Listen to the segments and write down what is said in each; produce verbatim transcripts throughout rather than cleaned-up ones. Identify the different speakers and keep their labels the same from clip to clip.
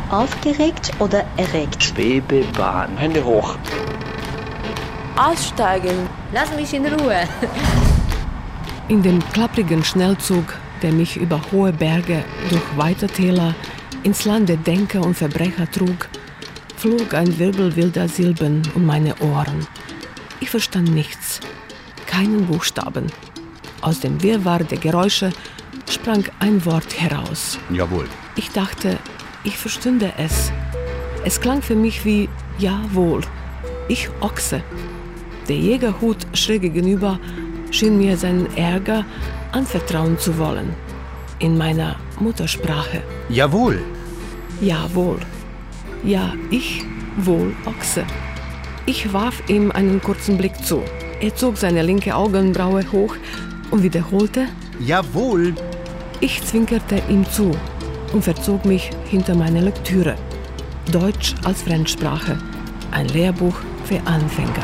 Speaker 1: Aufgeregt oder erregt?
Speaker 2: Schwebebahn.
Speaker 3: Hände hoch.
Speaker 4: Aussteigen.
Speaker 5: Lass mich in Ruhe.
Speaker 6: In dem klapprigen Schnellzug, der mich über hohe Berge, durch weite Täler, ins Land der Denker und Verbrecher trug, flog ein Wirbel wilder Silben um meine Ohren. Ich verstand nichts, keinen Buchstaben. Aus dem Wirrwarr der Geräusche sprang ein Wort heraus.
Speaker 7: Jawohl.
Speaker 6: Ich dachte, ich verstünde es. Es klang für mich wie Jawohl. Ich Ochse. Der Jägerhut schräg gegenüber schien mir seinen Ärger anvertrauen zu wollen. In meiner Muttersprache.
Speaker 7: Jawohl.
Speaker 6: Jawohl. Ja, ich wohl Ochse. Ich warf ihm einen kurzen Blick zu. Er zog seine linke Augenbraue hoch und wiederholte:
Speaker 7: Jawohl.
Speaker 6: Ich zwinkerte ihm zu und verzog mich hinter meine Lektüre. Deutsch als Fremdsprache. Ein Lehrbuch für Anfänger.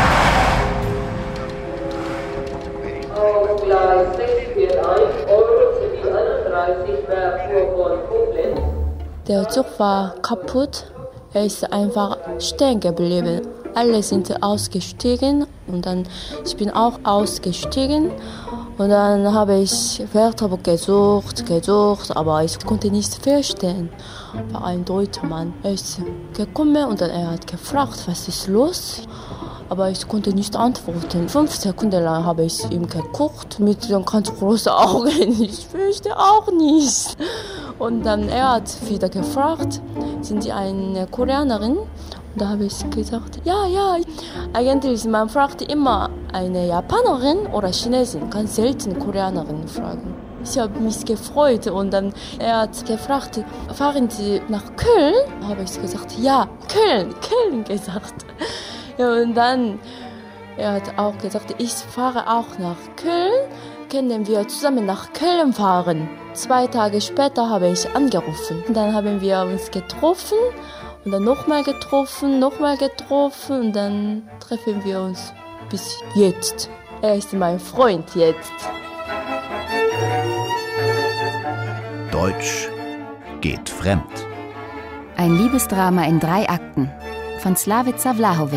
Speaker 8: Auf Gleis sechs vier eins, Eurozivil einunddreißig, Merkur von Koblenz.
Speaker 4: Der Zug war kaputt. Er ist einfach stehen geblieben. Alle sind ausgestiegen und dann ich bin auch ausgestiegen. Und dann habe ich Wörter gesucht, gesucht, aber ich konnte nicht verstehen. War ein deutscher Mann. Er ist gekommen und dann er hat gefragt, was ist los? Aber ich konnte nicht antworten. Fünf Sekunden lang habe ich ihm geguckt mit den ganz großen Augen. Ich verstehe auch nicht. Und dann er hat wieder gefragt, sind Sie eine Koreanerin? Und da habe ich gesagt, ja, ja. Eigentlich, man fragt immer eine Japanerin oder Chinesin, ganz selten Koreanerin fragen. Ich habe mich gefreut und dann er hat gefragt, fahren Sie nach Köln? Da habe ich gesagt, ja, Köln, Köln gesagt. Ja, und dann er hat auch gesagt, ich fahre auch nach Köln. Können wir zusammen nach Köln fahren? Zwei Tage später habe ich angerufen. Und dann haben wir uns getroffen und dann nochmal getroffen, nochmal getroffen und dann treffen wir uns bis jetzt. Er ist mein Freund jetzt.
Speaker 7: Deutsch geht fremd.
Speaker 9: Ein Liebesdrama in drei Akten von Slavica Vlahovic.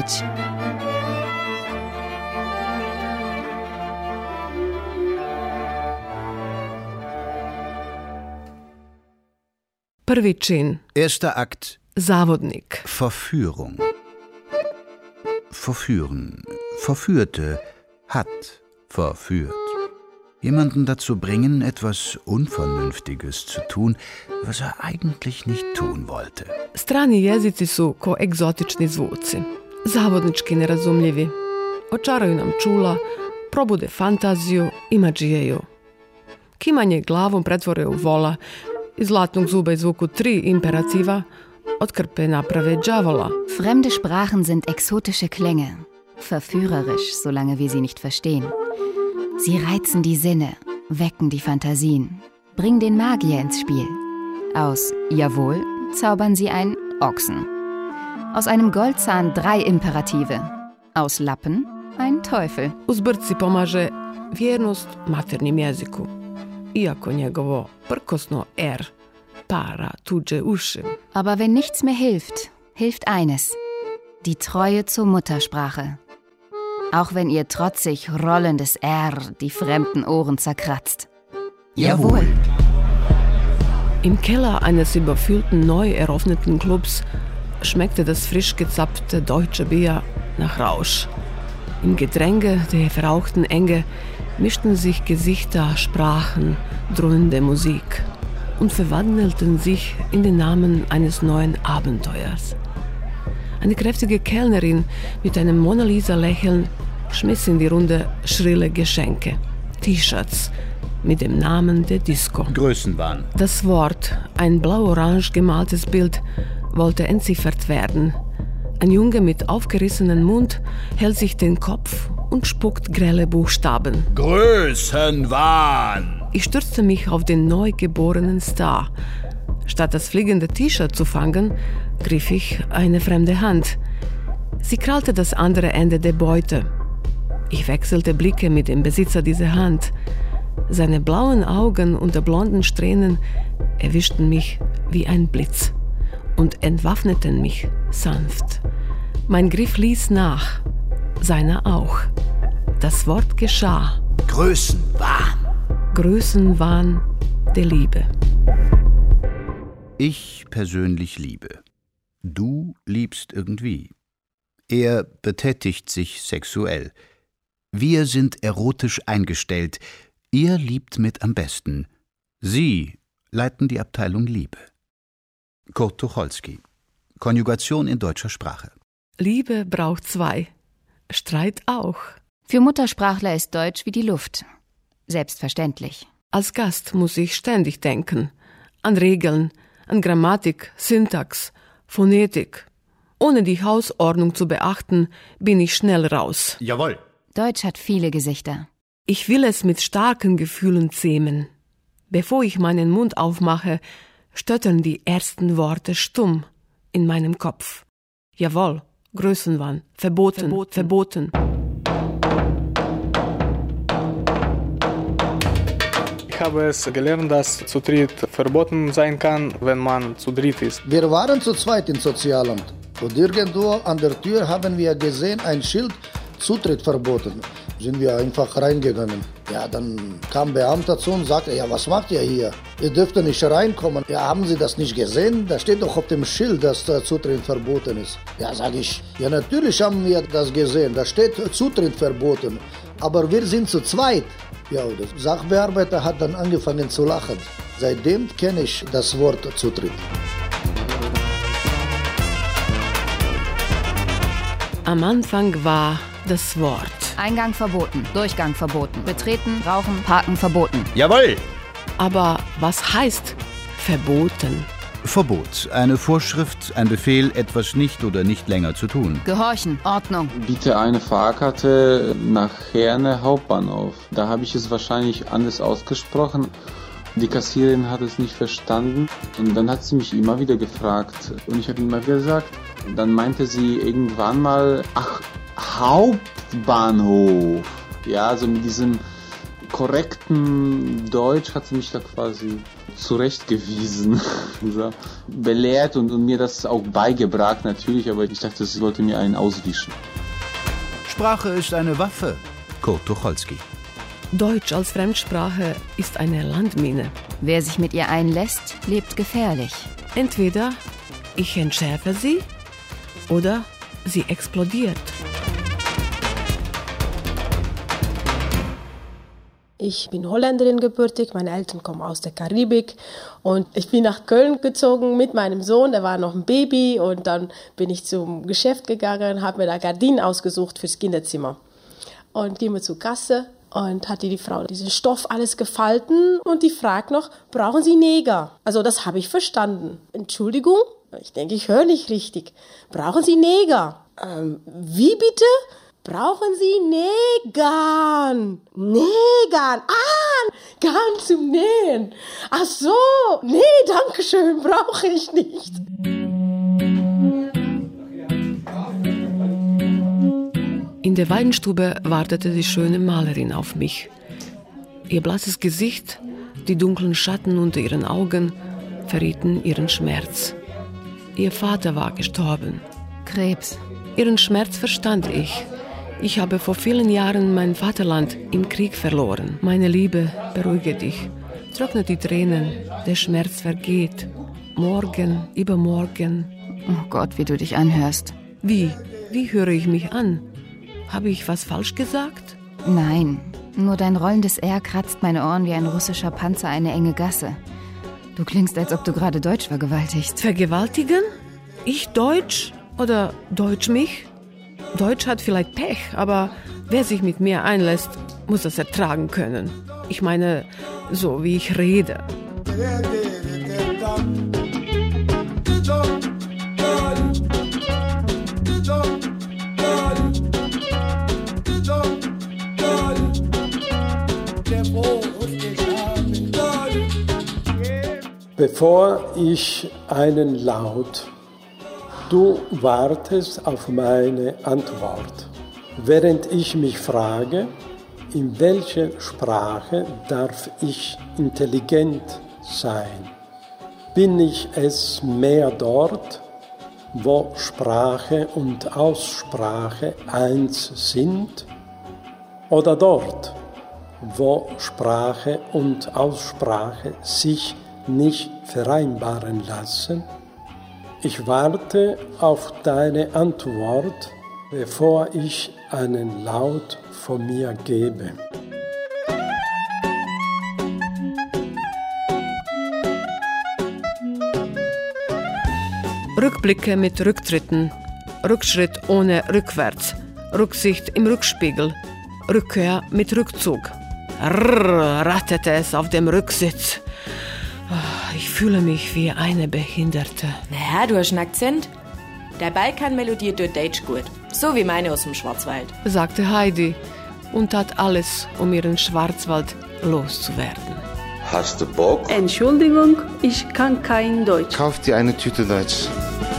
Speaker 6: Prvi čin.
Speaker 7: Erster Akt.
Speaker 6: Závodnik.
Speaker 7: Verführung. Verführen. Verführte. Hat verführt. Jemanden dazu bringen, etwas Unvernünftiges zu tun, was er eigentlich nicht tun wollte.
Speaker 6: Strani jezici su ko egzotični zvuci. Závodnički nerazumljivi. Očaraju nam čula, probude fantaziju, imađijeju. Kimanje glavom pretvore u vola, iz zlatnog zuba izvuku tri imperativa, od krpe naprave đavola.
Speaker 9: Fremde Sprachen sind exotische Klänge, verführerisch, solange wir sie nicht verstehen. Sie reizen die Sinne, wecken die Fantasien, bringen den Magier ins Spiel. Aus Jawohl zaubern sie einen Ochsen. Aus einem Goldzahn drei Imperative. Aus Lappen ein Teufel.
Speaker 6: Uz brci pomaže vjernost maternjem jeziku. Iako njegovo prkosno R para tuđe uši.
Speaker 9: Aber wenn nichts mehr hilft, hilft eines. Die Treue zur Muttersprache. Auch wenn ihr trotzig rollendes R die fremden Ohren zerkratzt.
Speaker 7: Jawohl.
Speaker 6: Im Keller eines überfüllten, neu eröffneten Clubs schmeckte das frisch gezapfte deutsche Bier nach Rausch. Im Gedränge der verrauchten Enge mischten sich Gesichter, Sprachen, dröhnende Musik und verwandelten sich in den Namen eines neuen Abenteuers. Eine kräftige Kellnerin mit einem Mona Lisa-Lächeln schmiss in die Runde schrille Geschenke, T-Shirts mit dem Namen der Disco.
Speaker 7: Größenwahn.
Speaker 6: Das Wort, ein blau-orange gemaltes Bild, wollte entziffert werden. Ein Junge mit aufgerissenem Mund hält sich den Kopf und spuckt grelle Buchstaben.
Speaker 7: Größenwahn!
Speaker 6: Ich stürzte mich auf den neugeborenen Star. Statt das fliegende T-Shirt zu fangen, griff ich eine fremde Hand. Sie krallte das andere Ende der Beute. Ich wechselte Blicke mit dem Besitzer dieser Hand. Seine blauen Augen unter blonden Strähnen erwischten mich wie ein Blitz. und entwaffneten mich sanft. Mein Griff ließ nach, seiner auch. Das Wort geschah.
Speaker 7: Größenwahn.
Speaker 6: Größenwahn der Liebe.
Speaker 7: Ich persönlich liebe. Du liebst irgendwie. Er betätigt sich sexuell. Wir sind erotisch eingestellt. Ihr liebt mit am besten. Sie leiten die Abteilung Liebe. Kurt Tucholsky. Konjugation in deutscher Sprache.
Speaker 6: Liebe braucht zwei. Streit auch.
Speaker 9: Für Muttersprachler ist Deutsch wie die Luft. Selbstverständlich.
Speaker 6: Als Gast muss ich ständig denken. An Regeln, an Grammatik, Syntax, Phonetik. Ohne die Hausordnung zu beachten, bin ich schnell raus.
Speaker 7: Jawohl.
Speaker 9: Deutsch hat viele Gesichter.
Speaker 6: Ich will es mit starken Gefühlen zähmen. Bevor ich meinen Mund aufmache, stöttern die ersten Worte stumm in meinem Kopf. Jawohl, Größenwahn, verboten, verboten. verboten.
Speaker 2: Ich habe es gelernt, dass zu dritt verboten sein kann, wenn man zu dritt ist.
Speaker 3: Wir waren zu zweit im Sozialamt und irgendwo an der Tür haben wir gesehen ein Schild, Zutritt verboten. Sind wir einfach reingegangen. Ja, dann kam ein Beamter zu uns und sagte, ja, was macht ihr hier? Ihr dürft nicht reinkommen. Ja, haben Sie das nicht gesehen? Da steht doch auf dem Schild, dass der Zutritt verboten ist. Ja, sage ich, ja, natürlich haben wir das gesehen. Da steht Zutritt verboten. Aber wir sind zu zweit. Ja, der Sachbearbeiter hat dann angefangen zu lachen. Seitdem kenne ich das Wort Zutritt.
Speaker 6: Am Anfang war das Wort.
Speaker 9: Eingang verboten, Durchgang verboten, Betreten, Rauchen, Parken verboten.
Speaker 7: Jawohl!
Speaker 6: Aber was heißt verboten?
Speaker 7: Verbot. Eine Vorschrift, ein Befehl, etwas nicht oder nicht länger zu tun.
Speaker 9: Gehorchen, Ordnung.
Speaker 5: Bitte eine Fahrkarte nach Herne Hauptbahnhof. Da habe ich es wahrscheinlich anders ausgesprochen. Die Kassiererin hat es nicht verstanden und dann hat sie mich immer wieder gefragt und ich habe immer wieder gesagt. Dann meinte sie irgendwann mal, ach, Hauptbahnhof. Ja, also mit diesem korrekten Deutsch hat sie mich da quasi zurechtgewiesen, so, belehrt und, und mir das auch beigebracht natürlich, aber ich dachte, sie wollte mir einen auswischen.
Speaker 7: Sprache ist eine Waffe. Kurt Tucholsky.
Speaker 6: Deutsch als Fremdsprache ist eine Landmine.
Speaker 9: Wer sich mit ihr einlässt, lebt gefährlich.
Speaker 6: Entweder ich entschärfe sie oder sie explodiert.
Speaker 4: Ich bin Holländerin gebürtig, meine Eltern kommen aus der Karibik und ich bin nach Köln gezogen mit meinem Sohn, der war noch ein Baby und dann bin ich zum Geschäft gegangen, habe mir da Gardinen ausgesucht fürs Kinderzimmer und gehen wir zur Kasse und hat die Frau diesen Stoff alles gefalten und die fragt noch, brauchen Sie Neger? Also das habe ich verstanden. Entschuldigung, ich denke, ich höre nicht richtig. Brauchen Sie Neger? Ähm, wie bitte? Brauchen Sie Nägern? Nägern? Ah, Garn zum Nähen. Ach so, nee, danke schön, brauche ich nicht.
Speaker 6: In der Weidenstube wartete die schöne Malerin auf mich. Ihr blasses Gesicht, die dunklen Schatten unter ihren Augen verrieten ihren Schmerz. Ihr Vater war gestorben.
Speaker 9: Krebs.
Speaker 6: Ihren Schmerz verstand ich. Ich habe vor vielen Jahren mein Vaterland im Krieg verloren. Meine Liebe, beruhige dich. Trockne die Tränen. Der Schmerz vergeht. Morgen, übermorgen.
Speaker 9: Oh Gott, wie du dich anhörst.
Speaker 6: Wie? Wie höre ich mich an? Habe ich was falsch gesagt?
Speaker 9: Nein, nur dein rollendes R kratzt meine Ohren wie ein russischer Panzer eine enge Gasse. Du klingst, als ob du gerade Deutsch vergewaltigst.
Speaker 6: Vergewaltigen? Ich Deutsch? Oder Deutsch mich? Deutsch hat vielleicht Pech, aber wer sich mit mir einlässt, muss das ertragen können. Ich meine, so wie ich rede.
Speaker 10: Bevor ich einen Laut, du wartest auf meine Antwort. Während ich mich frage, in welcher Sprache darf ich intelligent sein? Bin ich es mehr dort, wo Sprache und Aussprache eins sind, oder dort, wo Sprache und Aussprache sich nicht vereinbaren lassen? Ich warte auf deine Antwort, bevor ich einen Laut von mir gebe.
Speaker 6: Rückblicke mit Rücktritten, Rückschritt ohne rückwärts, Rücksicht im Rückspiegel, Rückkehr mit Rückzug. Rrr, ratterte es auf dem Rücksitz. Ich fühle mich wie eine Behinderte.
Speaker 11: Naja, du hast einen Akzent. Der Balkanmelodie tut Deutsch gut. So wie meine aus dem Schwarzwald,
Speaker 6: sagte Heidi und tat alles, um ihren Schwarzwald loszuwerden.
Speaker 12: Hast du Bock?
Speaker 13: Entschuldigung, ich kann kein Deutsch.
Speaker 12: Kauf dir eine Tüte Deutsch.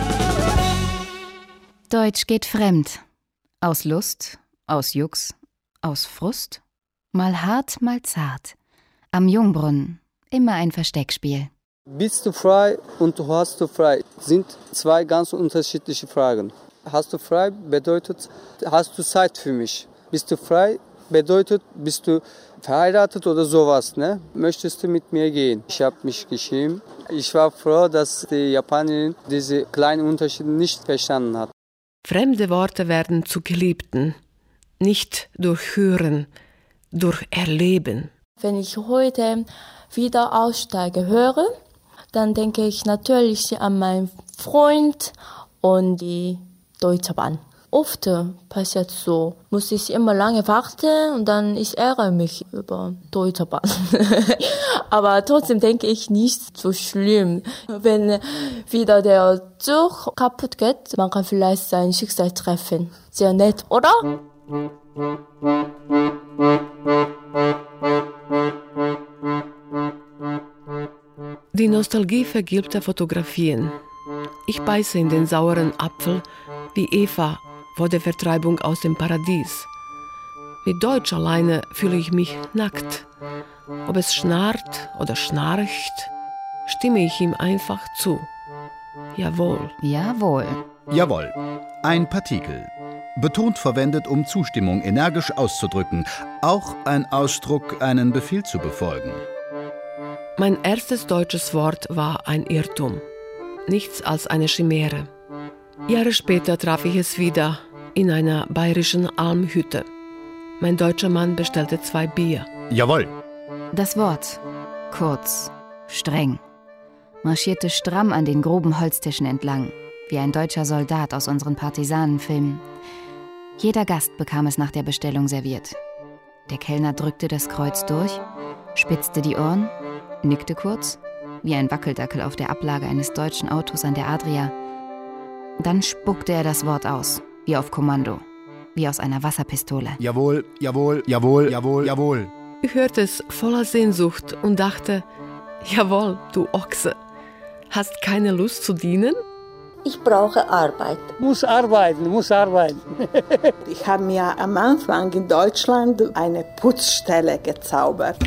Speaker 9: Deutsch geht fremd. Aus Lust, aus Jux, aus Frust. Mal hart, mal zart. Am Jungbrunnen, immer ein Versteckspiel.
Speaker 14: Bist du frei und hast du frei sind zwei ganz unterschiedliche Fragen. Hast du frei bedeutet, hast du Zeit für mich. Bist du frei bedeutet, bist du verheiratet oder sowas, ne? Möchtest du mit mir gehen? Ich habe mich geschrieben. Ich war froh, dass die Japanerin diese kleinen Unterschiede nicht verstanden hat.
Speaker 6: Fremde Worte werden zu Geliebten, nicht durch Hören, durch Erleben.
Speaker 4: Wenn ich heute wieder aussteige, höre, dann denke ich natürlich an meinen Freund und die Deutsche Bahn. Oft passiert so, muss ich immer lange warten und dann ich ärgere mich über Deutsche Bahn. Aber trotzdem denke ich nicht so schlimm. Wenn wieder der Zug kaputt geht, man kann vielleicht sein Schicksal treffen. Sehr nett, oder?
Speaker 6: Die Nostalgie vergilbter Fotografien. Ich beiße in den sauren Apfel wie Eva vor der Vertreibung aus dem Paradies. Mit Deutsch alleine fühle ich mich nackt. Ob es schnarrt oder schnarcht, stimme ich ihm einfach zu. Jawohl.
Speaker 9: Jawohl.
Speaker 7: Jawohl. Ein Partikel. Betont verwendet, um Zustimmung energisch auszudrücken. Auch ein Ausdruck, einen Befehl zu befolgen.
Speaker 6: Mein erstes deutsches Wort war ein Irrtum. Nichts als eine Chimäre. Jahre später traf ich es wieder in einer bayerischen Almhütte. Mein deutscher Mann bestellte zwei Bier.
Speaker 7: Jawohl.
Speaker 9: Das Wort, kurz, streng, marschierte stramm an den groben Holztischen entlang, wie ein deutscher Soldat aus unseren Partisanenfilmen. Jeder Gast bekam es nach der Bestellung serviert. Der Kellner drückte das Kreuz durch, spitzte die Ohren, nickte kurz, wie ein Wackeldackel auf der Ablage eines deutschen Autos an der Adria. Dann spuckte er das Wort aus, wie auf Kommando, wie aus einer Wasserpistole.
Speaker 7: Jawohl, jawohl, jawohl, jawohl, jawohl.
Speaker 6: Ich hörte es voller Sehnsucht und dachte, jawohl, du Ochse, hast keine Lust zu dienen?
Speaker 15: Ich brauche Arbeit.
Speaker 10: Muss arbeiten, muss arbeiten.
Speaker 16: Ich habe mir am Anfang in Deutschland eine Putzstelle gezaubert.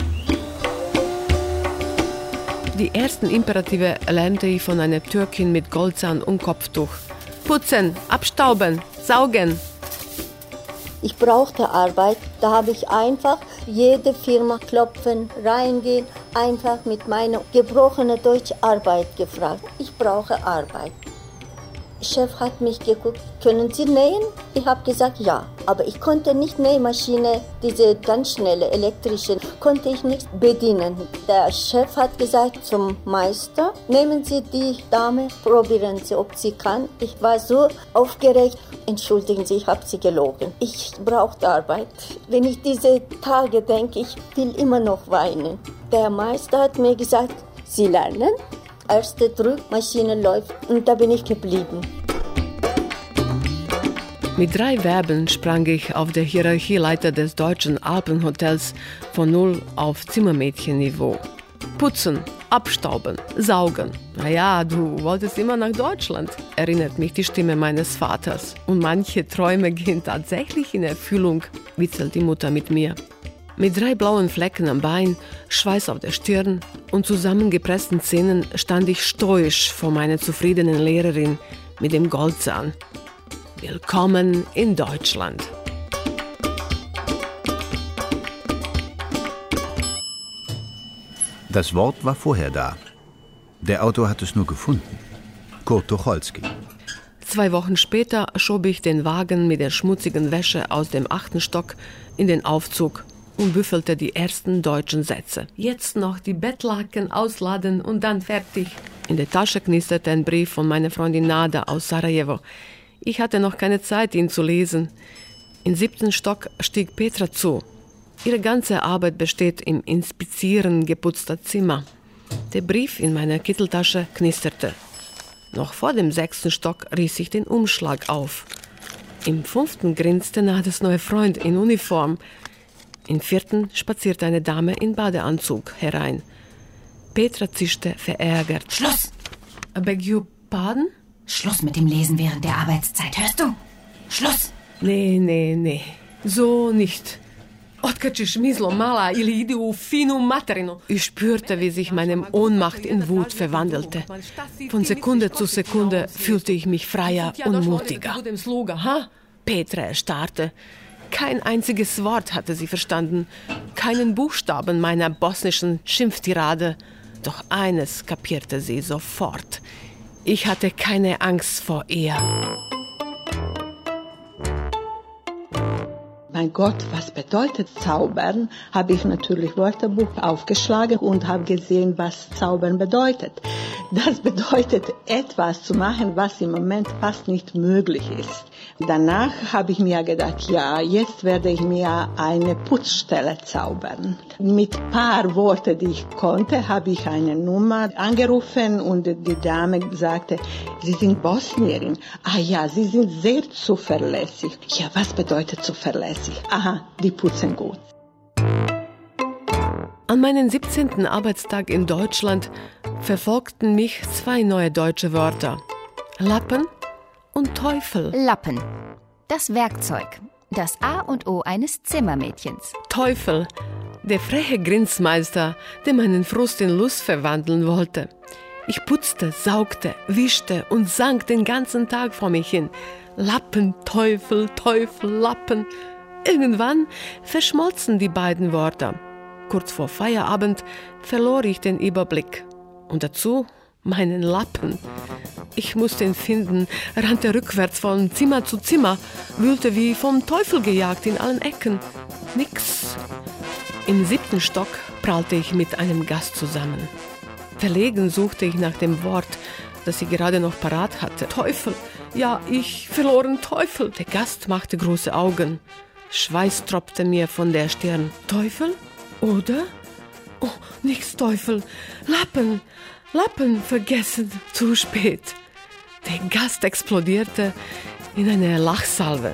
Speaker 6: Die ersten Imperative lernte ich von einer Türkin mit Goldzahn und Kopftuch. Putzen, abstauben, saugen.
Speaker 15: Ich brauchte Arbeit, da habe ich einfach jede Firma klopfen, reingehen, einfach mit meiner gebrochenen Deutsch Arbeit gefragt. Ich brauche Arbeit. Chef hat mich geguckt, können Sie nähen? Ich habe gesagt, ja. Aber ich konnte nicht Nähmaschine, diese ganz schnelle elektrische, konnte ich nicht bedienen. Der Chef hat gesagt zum Meister, nehmen Sie die Dame, probieren Sie, ob sie kann. Ich war so aufgeregt. Entschuldigen Sie, ich habe Sie gelogen. Ich brauchte Arbeit. Wenn ich diese Tage denke, ich will immer noch weinen. Der Meister hat mir gesagt, Sie lernen. Erste Drückmaschine läuft und da bin ich geblieben.
Speaker 6: Mit drei Verben sprang ich auf der Hierarchieleiter des deutschen Alpenhotels von null auf Zimmermädchenniveau. Putzen, abstauben, saugen. Naja, du wolltest immer nach Deutschland, erinnert mich die Stimme meines Vaters. Und manche Träume gehen tatsächlich in Erfüllung, witzelt die Mutter mit mir. Mit drei blauen Flecken am Bein, Schweiß auf der Stirn und zusammengepressten Zähnen stand ich stoisch vor meiner zufriedenen Lehrerin mit dem Goldzahn. Willkommen in Deutschland.
Speaker 7: Das Wort war vorher da. Der Autor hat es nur gefunden. Kurt Tucholsky.
Speaker 6: Zwei Wochen später schob ich den Wagen mit der schmutzigen Wäsche aus dem achten Stock in den Aufzug und büffelte die ersten deutschen Sätze. Jetzt noch die Bettlaken ausladen und dann fertig. In der Tasche knisterte ein Brief von meiner Freundin Nada aus Sarajevo. Ich hatte noch keine Zeit, ihn zu lesen. Im siebten Stock stieg Petra zu. Ihre ganze Arbeit besteht im Inspizieren geputzter Zimmer. Der Brief in meiner Kitteltasche knisterte. Noch vor dem sechsten Stock riss ich den Umschlag auf. Im fünften grinste Nades neuer Freund in Uniform. Im vierten spazierte eine Dame in Badeanzug herein. Petra zischte verärgert.
Speaker 17: Schluss!
Speaker 6: I beg your pardon?
Speaker 17: Schluss mit dem Lesen während der Arbeitszeit, hörst du? Schluss!
Speaker 6: Nee, nee, nee. So nicht. Otkačiš mislo mala ili idi u finu materinu. Ich spürte, wie sich meine Ohnmacht in Wut verwandelte. Von Sekunde zu Sekunde fühlte ich mich freier und mutiger. Petra erstarrte. Kein einziges Wort hatte sie verstanden, keinen Buchstaben meiner bosnischen Schimpftirade. Doch eines kapierte sie sofort. Ich hatte keine Angst vor ihr.
Speaker 16: Mein Gott, was bedeutet Zaubern? Habe ich natürlich Wörterbuch aufgeschlagen und habe gesehen, was Zaubern bedeutet. Das bedeutet, etwas zu machen, was im Moment fast nicht möglich ist. Danach habe ich mir gedacht, ja, jetzt werde ich mir eine Putzstelle zaubern. Mit ein paar Worten, die ich konnte, habe ich eine Nummer angerufen und die Dame sagte, Sie sind Bosnierin. Ah ja, Sie sind sehr zuverlässig. Ja, was bedeutet zuverlässig? Aha, die putzen gut.
Speaker 6: An meinem siebzehnten Arbeitstag in Deutschland verfolgten mich zwei neue deutsche Wörter. Lappen und Teufel.
Speaker 9: Lappen. Das Werkzeug. Das A und O eines Zimmermädchens.
Speaker 6: Teufel. Der freche Grinsmeister, der meinen Frust in Lust verwandeln wollte. Ich putzte, saugte, wischte und sang den ganzen Tag vor mich hin. Lappen, Teufel, Teufel, Lappen. Irgendwann verschmolzen die beiden Wörter. Kurz vor Feierabend verlor ich den Überblick. Und dazu meinen Lappen. Ich musste ihn finden, rannte rückwärts von Zimmer zu Zimmer, wühlte wie vom Teufel gejagt in allen Ecken. Nix. Im siebten Stock prallte ich mit einem Gast zusammen. Verlegen suchte ich nach dem Wort, das ich gerade noch parat hatte. Teufel. Ja, ich verloren Teufel. Der Gast machte große Augen. Schweiß tropfte mir von der Stirn. Teufel? Oder? Oh, nix Teufel. Lappen. Lappen vergessen. Zu spät. Der Gast explodierte in eine Lachsalve.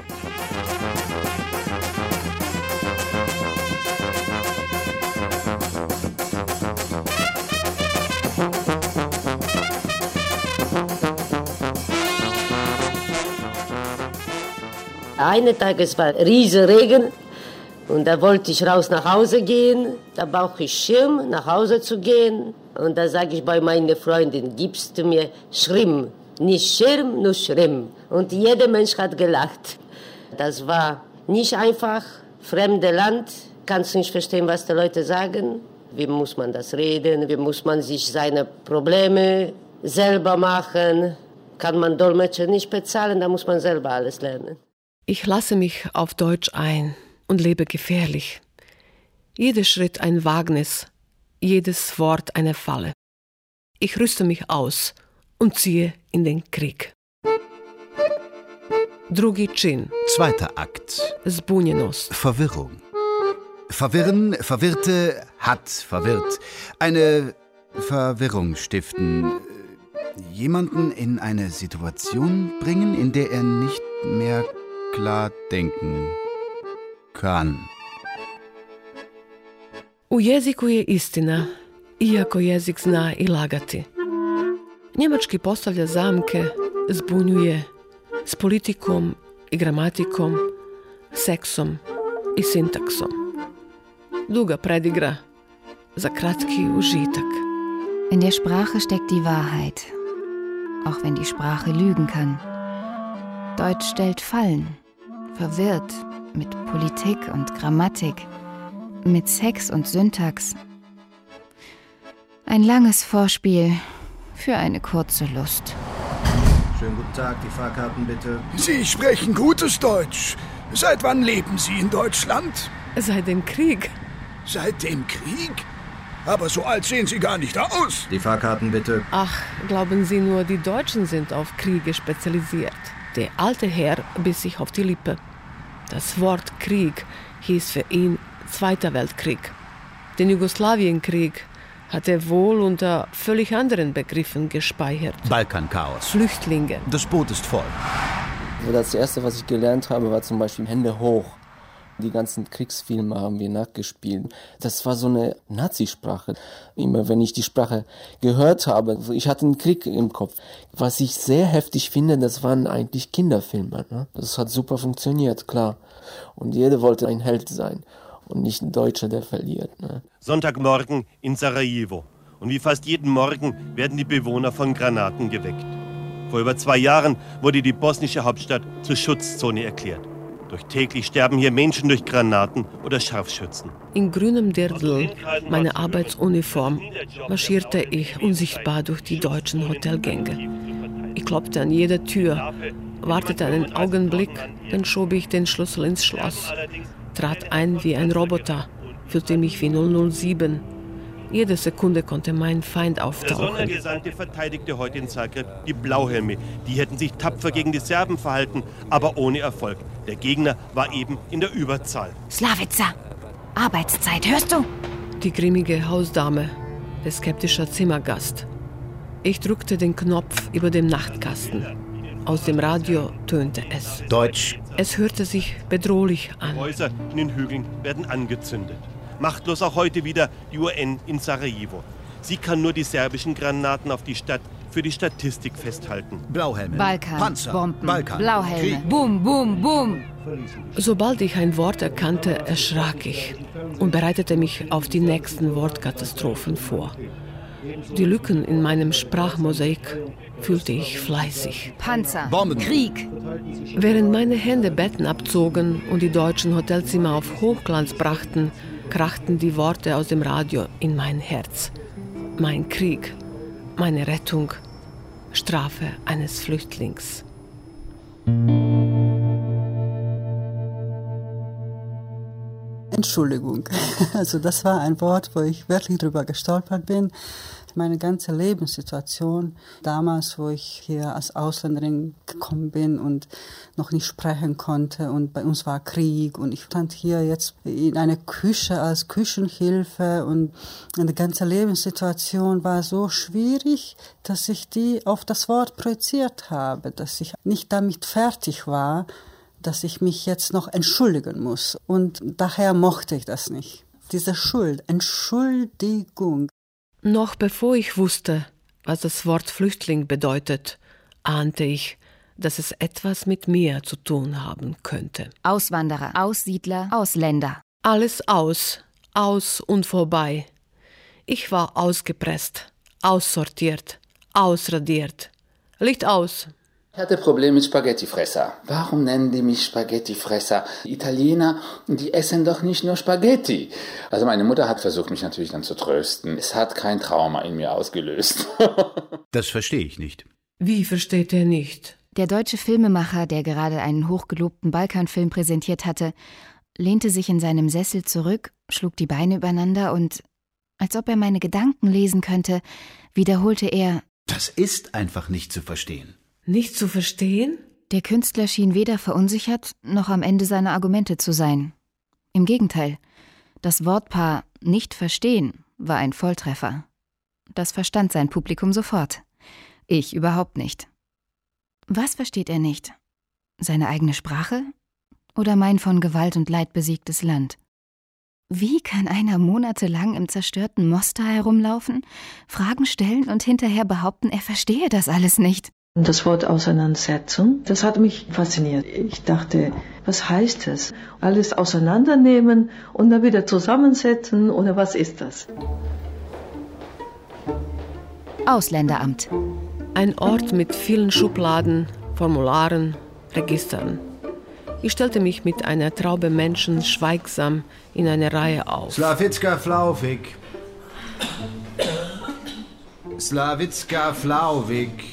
Speaker 18: Eines Tages war riesiger Regen und da wollte ich raus nach Hause gehen. Da brauchte ich Schirm, nach Hause zu gehen. Und da sage ich bei meiner Freundin, gibst du mir Schirm? Nicht Schirm, nur Schirm. Und jeder Mensch hat gelacht. Das war nicht einfach. Fremde Land, kannst du nicht verstehen, was die Leute sagen. Wie muss man das reden? Wie muss man sich seine Probleme selber machen? Kann man Dolmetscher nicht bezahlen, da muss man selber alles lernen.
Speaker 6: Ich lasse mich auf Deutsch ein und lebe gefährlich. Jeder Schritt ein Wagnis, jedes Wort eine Falle. Ich rüste mich aus und ziehe in den Krieg. Drugi Čin.
Speaker 7: Zweiter Akt.
Speaker 6: Zbunjenost.
Speaker 7: Verwirrung. Verwirren, Verwirrte, hat verwirrt. Eine Verwirrung stiften. Jemanden in eine Situation bringen, in der er nicht mehr klar denken kann.
Speaker 6: U jeziku je istina, iako jezik zna i lagati. Njemački postavlja zamke, zbunjuje s politikom i gramatikom, seksom i sintaksom. Duga predigra. Za kratki užitek.
Speaker 9: In der Sprache steckt die Wahrheit, auch wenn die Sprache lügen kann. Deutsch stellt Fallen, verwirrt mit Politik und Grammatik, mit Sex und Syntax. Ein langes Vorspiel für eine kurze Lust.
Speaker 7: Schönen guten Tag, die Fahrkarten bitte.
Speaker 19: Sie sprechen gutes Deutsch. Seit wann leben Sie in Deutschland?
Speaker 6: Seit dem Krieg.
Speaker 19: Seit dem Krieg? Aber so alt sehen Sie gar nicht aus.
Speaker 7: Die Fahrkarten bitte.
Speaker 6: Ach, glauben Sie nur, die Deutschen sind auf Kriege spezialisiert. Der alte Herr biss sich auf die Lippe. Das Wort Krieg hieß für ihn Zweiter Weltkrieg. Den Jugoslawienkrieg hat er wohl unter völlig anderen Begriffen gespeichert.
Speaker 7: Balkanchaos.
Speaker 6: Flüchtlinge.
Speaker 7: Das Boot ist voll.
Speaker 20: Das erste, was ich gelernt habe, war zum Beispiel Hände hoch. Die ganzen Kriegsfilme haben wir nachgespielt. Das war so eine Nazisprache. Immer wenn ich die Sprache gehört habe, ich hatte einen Krieg im Kopf. Was ich sehr heftig finde, das waren eigentlich Kinderfilme. Ne? Das hat super funktioniert, klar. Und jeder wollte ein Held sein und nicht ein Deutscher, der verliert. Ne?
Speaker 21: Sonntagmorgen in Sarajevo. Und wie fast jeden Morgen werden die Bewohner von Granaten geweckt. Vor über zwei Jahren wurde die bosnische Hauptstadt zur Schutzzone erklärt. Doch täglich sterben hier Menschen durch Granaten oder Scharfschützen.
Speaker 6: In grünem Dirndl, meine Arbeitsuniform, marschierte ich unsichtbar durch die deutschen Hotelgänge. Ich klopfte an jeder Tür, wartete einen Augenblick, dann schob ich den Schlüssel ins Schloss, trat ein wie ein Roboter, fühlte mich wie null null sieben. Jede Sekunde konnte mein Feind auftauchen.
Speaker 21: Der Sondergesandte verteidigte heute in Zagreb die Blauhelme. Die hätten sich tapfer gegen die Serben verhalten, aber ohne Erfolg. Der Gegner war eben in der Überzahl.
Speaker 17: Slavica, Arbeitszeit, hörst du?
Speaker 6: Die grimmige Hausdame, der skeptische Zimmergast. Ich drückte den Knopf über dem Nachtkasten. Aus dem Radio tönte es.
Speaker 7: Deutsch.
Speaker 6: Es hörte sich bedrohlich an.
Speaker 21: Häuser in den Hügeln werden angezündet. Machtlos auch heute wieder die U N in Sarajevo. Sie kann nur die serbischen Granaten auf die Stadt für die Statistik festhalten.
Speaker 7: Blauhelme,
Speaker 9: Balkan,
Speaker 7: Panzer,
Speaker 9: Bomben,
Speaker 7: Balkan,
Speaker 9: Blauhelme,
Speaker 7: Krieg.
Speaker 9: Bum, bum, bum.
Speaker 6: Sobald ich ein Wort erkannte, erschrak ich und bereitete mich auf die nächsten Wortkatastrophen vor. Die Lücken in meinem Sprachmosaik fühlte ich fleißig.
Speaker 9: Panzer,
Speaker 7: Bomben,
Speaker 9: Krieg.
Speaker 6: Während meine Hände Betten abzogen und die deutschen Hotelzimmer auf Hochglanz brachten, krachten die Worte aus dem Radio in mein Herz. Mein Krieg, meine Rettung, Strafe eines Flüchtlings.
Speaker 22: Entschuldigung. Also das war ein Wort, wo ich wirklich drüber gestolpert bin. Meine ganze Lebenssituation damals, wo ich hier als Ausländerin gekommen bin und noch nicht sprechen konnte und bei uns war Krieg und ich stand hier jetzt in einer Küche als Küchenhilfe und die ganze Lebenssituation war so schwierig, dass ich die auf das Wort projiziert habe, dass ich nicht damit fertig war, dass ich mich jetzt noch entschuldigen muss. Und daher mochte ich das nicht. Diese Schuld, Entschuldigung.
Speaker 6: Noch bevor ich wusste, was das Wort Flüchtling bedeutet, ahnte ich, dass es etwas mit mir zu tun haben könnte.
Speaker 9: Auswanderer, Aussiedler, Ausländer.
Speaker 6: Alles aus, aus und vorbei. Ich war ausgepresst, aussortiert, ausradiert. Licht aus.
Speaker 23: Ich hatte Probleme mit Spaghettifresser. Warum nennen die mich Spaghettifresser? Die Italiener, die essen doch nicht nur Spaghetti. Also meine Mutter hat versucht, mich natürlich dann zu trösten. Es hat kein Trauma in mir ausgelöst.
Speaker 7: Das verstehe ich nicht.
Speaker 6: Wie versteht er nicht?
Speaker 9: Der deutsche Filmemacher, der gerade einen hochgelobten Balkanfilm präsentiert hatte, lehnte sich in seinem Sessel zurück, schlug die Beine übereinander und, als ob er meine Gedanken lesen könnte, wiederholte er:
Speaker 7: Das ist einfach nicht zu verstehen.
Speaker 6: Nicht zu verstehen?
Speaker 9: Der Künstler schien weder verunsichert noch am Ende seiner Argumente zu sein. Im Gegenteil, das Wortpaar nicht verstehen war ein Volltreffer. Das verstand sein Publikum sofort. Ich überhaupt nicht. Was versteht er nicht? Seine eigene Sprache? Oder mein von Gewalt und Leid besiegtes Land? Wie kann einer monatelang im zerstörten Mostar herumlaufen, Fragen stellen und hinterher behaupten, er verstehe das alles nicht?
Speaker 1: Das Wort Auseinandersetzung, das hat mich fasziniert. Ich dachte, was heißt das? Alles auseinandernehmen und dann wieder zusammensetzen oder was ist das?
Speaker 9: Ausländeramt.
Speaker 6: Ein Ort mit vielen Schubladen, Formularen, Registern. Ich stellte mich mit einer Traube Menschen schweigsam in eine Reihe auf.
Speaker 7: Slawicka Flauvik. Slawicka Flauvik.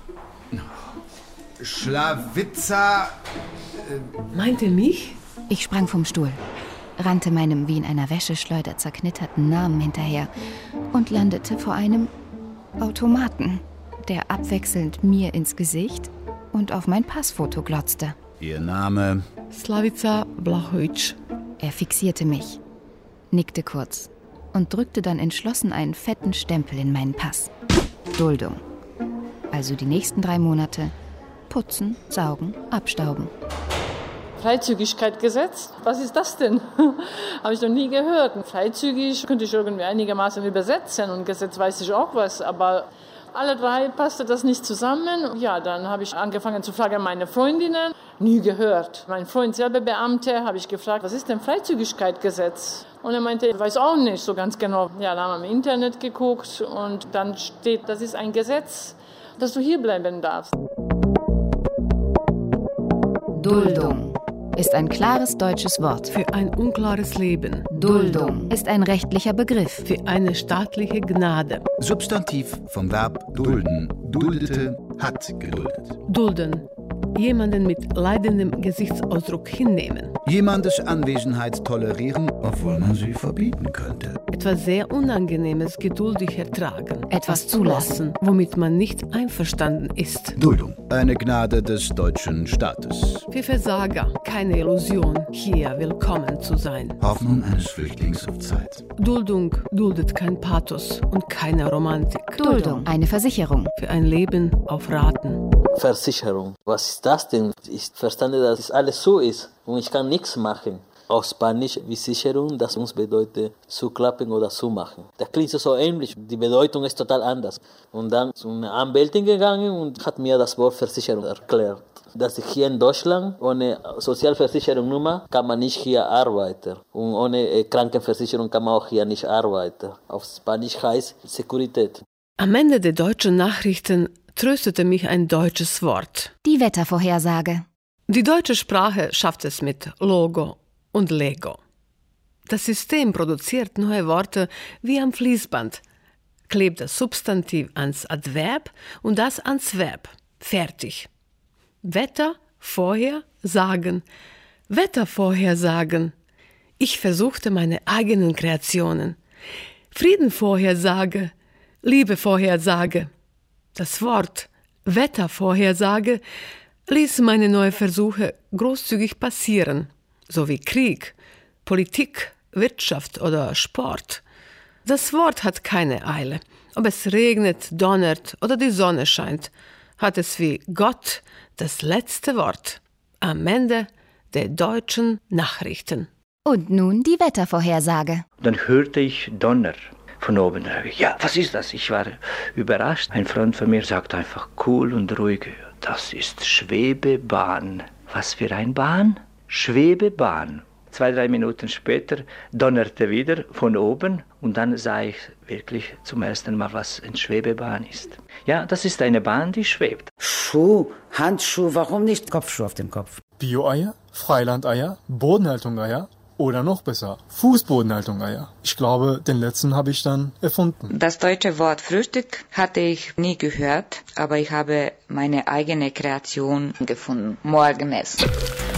Speaker 7: Schlawitza.
Speaker 6: Äh Meint ihr mich?
Speaker 9: Ich sprang vom Stuhl, rannte meinem wie in einer Wäscheschleuder zerknitterten Namen hinterher und landete vor einem Automaten, der abwechselnd mir ins Gesicht und auf mein Passfoto glotzte.
Speaker 7: Ihr Name?
Speaker 6: Slavica Blachowicz.
Speaker 9: Er fixierte mich, nickte kurz und drückte dann entschlossen einen fetten Stempel in meinen Pass. Duldung. Also die nächsten drei Monate putzen, saugen, abstauben.
Speaker 2: Freizügigkeitsgesetz? Was ist das denn? Habe ich noch nie gehört. Freizügig könnte ich irgendwie einigermaßen übersetzen und Gesetz weiß ich auch was, aber alle drei passte das nicht zusammen. Ja, dann habe ich angefangen zu fragen meine Freundinnen. Nie gehört. Mein Freund selber Beamter, habe ich gefragt, was ist denn Freizügigkeitsgesetz? Und er meinte, ich weiß auch nicht so ganz genau. Ja, dann haben wir im Internet geguckt und dann steht, das ist ein Gesetz, dass du hier bleiben darfst.
Speaker 9: Duldung ist ein klares deutsches Wort.
Speaker 6: Für ein unklares Leben.
Speaker 9: Duldung ist ein rechtlicher Begriff.
Speaker 6: Für eine staatliche Gnade.
Speaker 7: Substantiv vom Verb dulden. Duldete, hat geduldet.
Speaker 6: Dulden. Jemanden mit leidendem Gesichtsausdruck hinnehmen.
Speaker 7: Jemandes Anwesenheit tolerieren, obwohl man sie verbieten könnte.
Speaker 6: Etwas sehr Unangenehmes geduldig ertragen.
Speaker 9: Etwas zulassen,
Speaker 6: womit man nicht einverstanden ist.
Speaker 7: Duldung. Eine Gnade des deutschen Staates.
Speaker 6: Für Versager keine Illusion, hier willkommen zu sein.
Speaker 7: Hoffnung eines Flüchtlings auf Zeit.
Speaker 6: Duldung duldet kein Pathos und keine Romantik.
Speaker 9: Duldung, eine Versicherung.
Speaker 6: Für ein Leben auf Raten.
Speaker 8: Versicherung. Was ist das denn? Ich verstande, dass es alles so ist und ich kann nichts machen. Auf Spanisch wie Sicherung, das uns bedeutet zuklappen oder zumachen. Das klingt so ähnlich, die Bedeutung ist total anders. Und dann zu einer Anwältin gegangen und hat mir das Wort Versicherung erklärt. Dass ich hier in Deutschland ohne Sozialversicherungsnummer kann man nicht hier arbeiten. Und ohne Krankenversicherung kann man auch hier nicht arbeiten. Auf Spanisch heißt Sekurität.
Speaker 6: Am Ende der deutschen Nachrichten tröstete mich ein deutsches Wort.
Speaker 9: Die Wettervorhersage.
Speaker 6: Die deutsche Sprache schafft es mit Logo und Lego. Das System produziert neue Worte wie am Fließband, klebt das Substantiv ans Adverb und das ans Verb. Fertig. Wetter, vorher, sagen. Wettervorhersagen. Ich versuchte meine eigenen Kreationen. Friedenvorhersage, Liebevorhersage. Das Wort Wettervorhersage ließ meine neuen Versuche großzügig passieren, sowie Krieg, Politik, Wirtschaft oder Sport. Das Wort hat keine Eile. Ob es regnet, donnert oder die Sonne scheint, hat es wie Gott das letzte Wort am Ende der deutschen Nachrichten.
Speaker 9: Und nun die Wettervorhersage.
Speaker 24: Dann hörte ich Donner. Von oben, ja, was ist das? Ich war überrascht. Ein Freund von mir sagt einfach cool und ruhig, das ist Schwebebahn. Was für ein Bahn? Schwebebahn. Zwei, drei Minuten später donnerte wieder von oben und dann sah ich wirklich zum ersten Mal, was eine Schwebebahn ist. Ja, das ist eine Bahn, die schwebt.
Speaker 25: Schuh, Handschuh, warum nicht
Speaker 26: Kopfschuh auf dem Kopf?
Speaker 27: Bio-Eier, Freilandeier, Bodenhaltung-Eier. Oder noch besser, Fußbodenhaltung-Eier. Ich glaube, den letzten habe ich dann erfunden.
Speaker 28: Das deutsche Wort Frühstück hatte ich nie gehört, aber ich habe meine eigene Kreation gefunden. Morgenessen.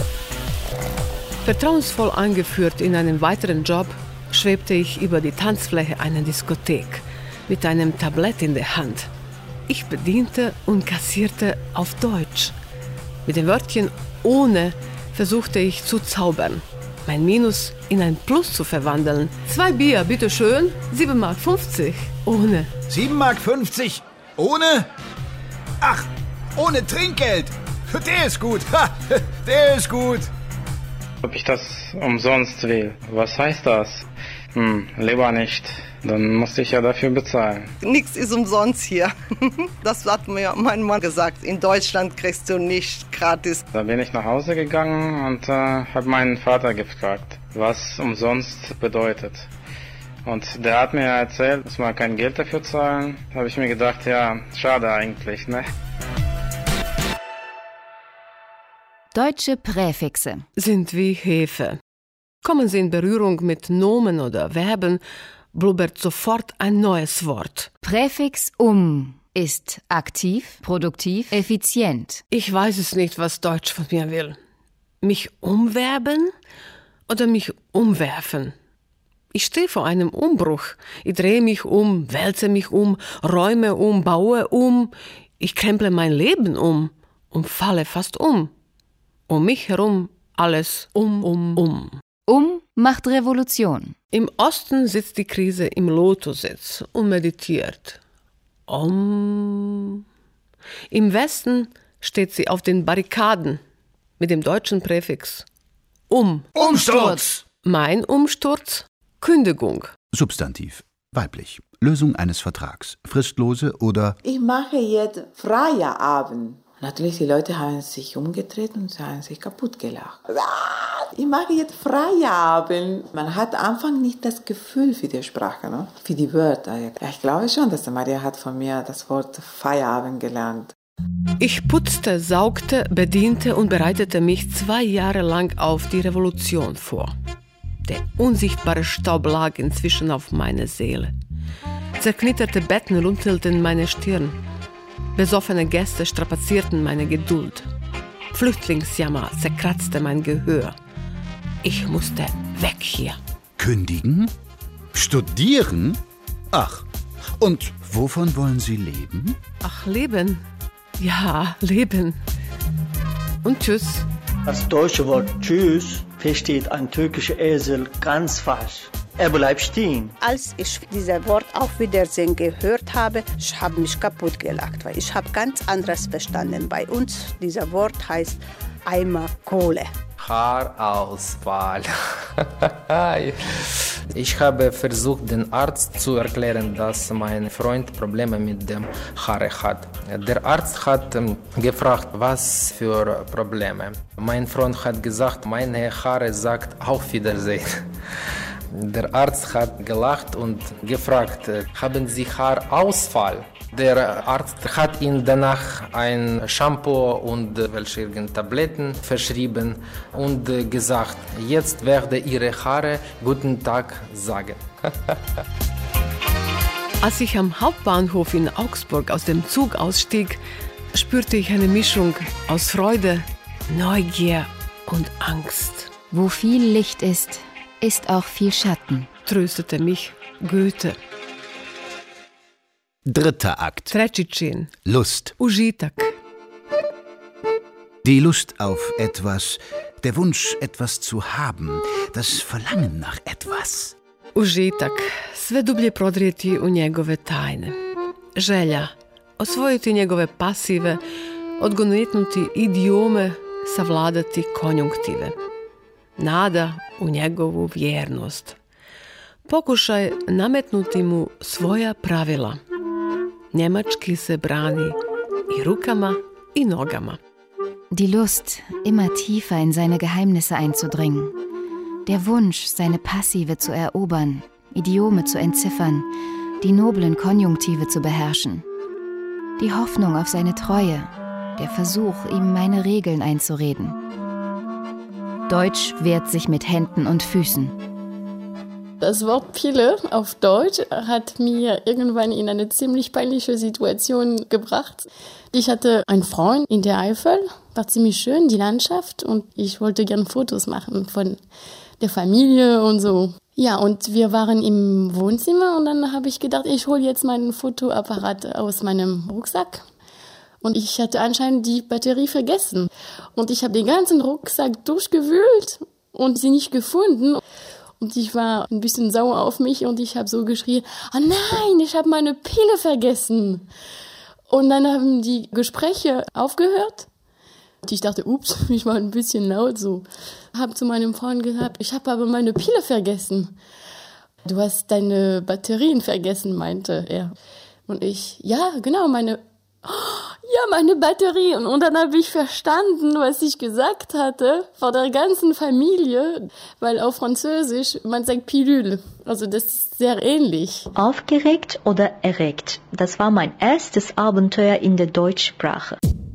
Speaker 6: Vertrauensvoll eingeführt in einen weiteren Job, schwebte ich über die Tanzfläche einer Diskothek mit einem Tablett in der Hand. Ich bediente und kassierte auf Deutsch. Mit dem Wörtchen ohne versuchte ich zu zaubern. Mein Minus in ein Plus zu verwandeln. Zwei Bier, bitteschön. sieben Mark fünfzig. Ohne.
Speaker 19: sieben Mark fünfzig? Ohne? Ach, ohne Trinkgeld. Der ist gut. Ha, der ist gut.
Speaker 29: Ob ich das umsonst will? Was heißt das? Hm, lieber nicht.
Speaker 3: Dann musste ich ja dafür bezahlen.
Speaker 4: Nichts ist umsonst hier. Das hat mir mein Mann gesagt. In Deutschland kriegst du nicht gratis.
Speaker 3: Da bin ich nach Hause gegangen und äh, habe meinen Vater gefragt, was umsonst bedeutet. Und der hat mir erzählt, dass wir kein Geld dafür zahlen. Da habe ich mir gedacht, ja, schade eigentlich, ne?
Speaker 9: Deutsche Präfixe
Speaker 6: sind wie Hefe. Kommen sie in Berührung mit Nomen oder Verben, blubbert sofort ein neues Wort.
Speaker 9: Präfix um ist aktiv, produktiv, effizient.
Speaker 6: Ich weiß es nicht, was Deutsch von mir will. Mich umwerben oder mich umwerfen? Ich stehe vor einem Umbruch. Ich drehe mich um, wälze mich um, räume um, baue um. Ich kremple mein Leben um und falle fast um. Um mich herum alles um, um, um.
Speaker 9: Um macht Revolution.
Speaker 6: Im Osten sitzt die Krise im Lotussitz und meditiert. Om. Im Westen steht sie auf den Barrikaden mit dem deutschen Präfix um.
Speaker 19: Umsturz!
Speaker 6: Mein Umsturz? Kündigung.
Speaker 7: Substantiv. Weiblich. Lösung eines Vertrags. Fristlose oder
Speaker 5: ich mache jetzt Feierabend. Natürlich, die Leute haben sich umgedreht und haben sich kaputt gelacht. Ich mache jetzt Feierabend. Man hat am Anfang nicht das Gefühl für die Sprache, ne? Für die Wörter. Ich glaube schon, dass Maria hat von mir das Wort Feierabend gelernt.
Speaker 6: Ich putzte, saugte, bediente und bereitete mich zwei Jahre lang auf die Revolution vor. Der unsichtbare Staub lag inzwischen auf meiner Seele. Zerknitterte Betten runzelten meine Stirn. Besoffene Gäste strapazierten meine Geduld. Flüchtlingsjammer zerkratzte mein Gehör. Ich musste weg hier.
Speaker 7: Kündigen? Studieren? Ach, und wovon wollen Sie leben?
Speaker 6: Ach, leben? Ja, leben. Und tschüss.
Speaker 11: Das deutsche Wort tschüss versteht ein türkischer Esel ganz falsch. Er bleibt stehen.
Speaker 12: Als ich dieses Wort auf Wiedersehen gehört habe, ich habe mich kaputt gelacht, weil ich habe ganz anderes verstanden. Bei uns, dieses Wort heißt Eimer Kohle.
Speaker 13: Haarausfall. Ich habe versucht, den Arzt zu erklären, dass mein Freund Probleme mit dem Haare hat. Der Arzt hat ähm, gefragt, was für Probleme. Mein Freund hat gesagt, meine Haare sagt auf Wiedersehen. Der Arzt hat gelacht und gefragt, haben Sie Haarausfall? Der Arzt hat ihm danach ein Shampoo und welche Tabletten verschrieben und gesagt, jetzt werde Ihre Haare guten Tag sagen.
Speaker 6: Als ich am Hauptbahnhof in Augsburg aus dem Zug ausstieg, spürte ich eine Mischung aus Freude, Neugier und Angst.
Speaker 9: Wo viel Licht ist, ist auch viel Schatten,
Speaker 6: tröstete mich Goethe.
Speaker 7: Dritter Akt.
Speaker 6: Treći.
Speaker 7: Lust.
Speaker 6: Užitak.
Speaker 7: Die Lust auf etwas, der Wunsch, etwas zu haben, das Verlangen nach etwas.
Speaker 6: Užitak. Sve dublje prodrijeti u njegove tajne. Želja. Osvojiti njegove pasive, odgonetnuti idiome, savladati konjunktive. Nada u njegovu vjernost. Pokušaj nametnuti mu svoja pravila. Njemački se brani i rukama i nogama.
Speaker 9: Die Lust, immer tiefer in seine Geheimnisse einzudringen. Der Wunsch, seine Passive zu erobern, Idiome zu entziffern, die noblen Konjunktive zu beherrschen. Die Hoffnung auf seine Treue, der Versuch, ihm meine Regeln einzureden. Deutsch wehrt sich mit Händen und Füßen.
Speaker 2: Das Wort Pille auf Deutsch hat mir irgendwann in eine ziemlich peinliche Situation gebracht. Ich hatte einen Freund in der Eifel, war ziemlich schön, die Landschaft, und ich wollte gerne Fotos machen von der Familie und so. Ja, und wir waren im Wohnzimmer und dann habe ich gedacht, ich hole jetzt meinen Fotoapparat aus meinem Rucksack. Und ich hatte anscheinend die Batterie vergessen. Und ich habe den ganzen Rucksack durchgewühlt und sie nicht gefunden. Und ich war ein bisschen sauer auf mich und ich habe so geschrien, oh nein, ich habe meine Pille vergessen. Und dann haben die Gespräche aufgehört. Und ich dachte, ups, ich war ein bisschen laut so. Habe zu meinem Freund gesagt, ich habe aber meine Pille vergessen.
Speaker 10: Du hast deine Batterien vergessen, meinte er. Und ich, ja, genau, meine, ja, meine Batterie. Und, und dann habe ich verstanden, was ich gesagt hatte, vor der ganzen Familie, weil auf Französisch, man sagt Pilule. Also das ist sehr ähnlich.
Speaker 14: Aufgeregt oder erregt? Das war mein erstes Abenteuer in der Deutschsprache.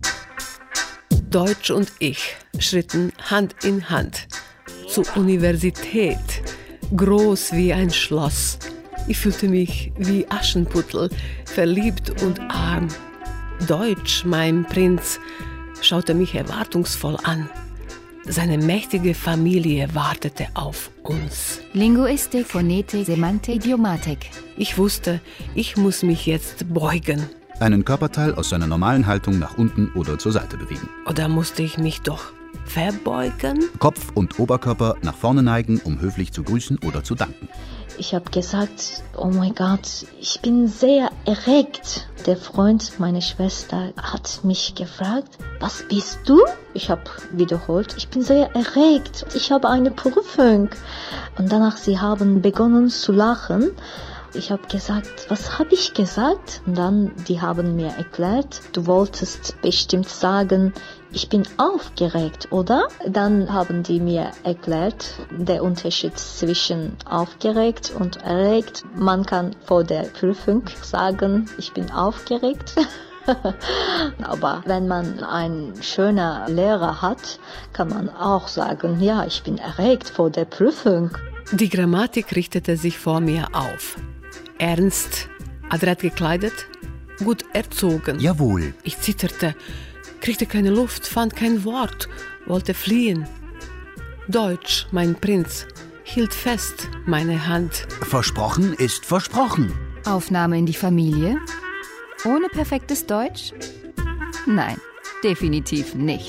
Speaker 6: Deutsch und ich schritten Hand in Hand zur Universität, groß wie ein Schloss. Ich fühlte mich wie Aschenputtel, verliebt und arm. Deutsch, mein Prinz, schaute mich erwartungsvoll an. Seine mächtige Familie wartete auf uns.
Speaker 9: Linguistik, Phonetik, Semantik, Idiomatik.
Speaker 6: Ich wusste, ich muss mich jetzt beugen.
Speaker 7: Einen Körperteil aus seiner normalen Haltung nach unten oder zur Seite bewegen.
Speaker 6: Oder musste ich mich doch verbeugen?
Speaker 7: Kopf und Oberkörper nach vorne neigen, um höflich zu grüßen oder zu danken.
Speaker 14: Ich habe gesagt, oh mein Gott, ich bin sehr erregt. Der Freund meiner Schwester hat mich gefragt, was bist du? Ich habe wiederholt, ich bin sehr erregt. Ich habe eine Prüfung. Und danach sie haben begonnen zu lachen. Ich habe gesagt, was habe ich gesagt? Und dann, die haben mir erklärt, du wolltest bestimmt sagen, ich bin aufgeregt, oder? Dann haben die mir erklärt, der Unterschied zwischen aufgeregt und erregt. Man kann vor der Prüfung sagen, ich bin aufgeregt. Aber wenn man einen schönen Lehrer hat, kann man auch sagen, ja, ich bin erregt vor der Prüfung.
Speaker 6: Die Grammatik richtete sich vor mir auf. Ernst, adrett gekleidet, gut erzogen.
Speaker 7: Jawohl.
Speaker 6: Ich zitterte, kriegte keine Luft, fand kein Wort, wollte fliehen. Deutsch, mein Prinz, hielt fest meine Hand.
Speaker 7: Versprochen ist versprochen.
Speaker 9: Aufnahme in die Familie? Ohne perfektes Deutsch? Nein, definitiv nicht.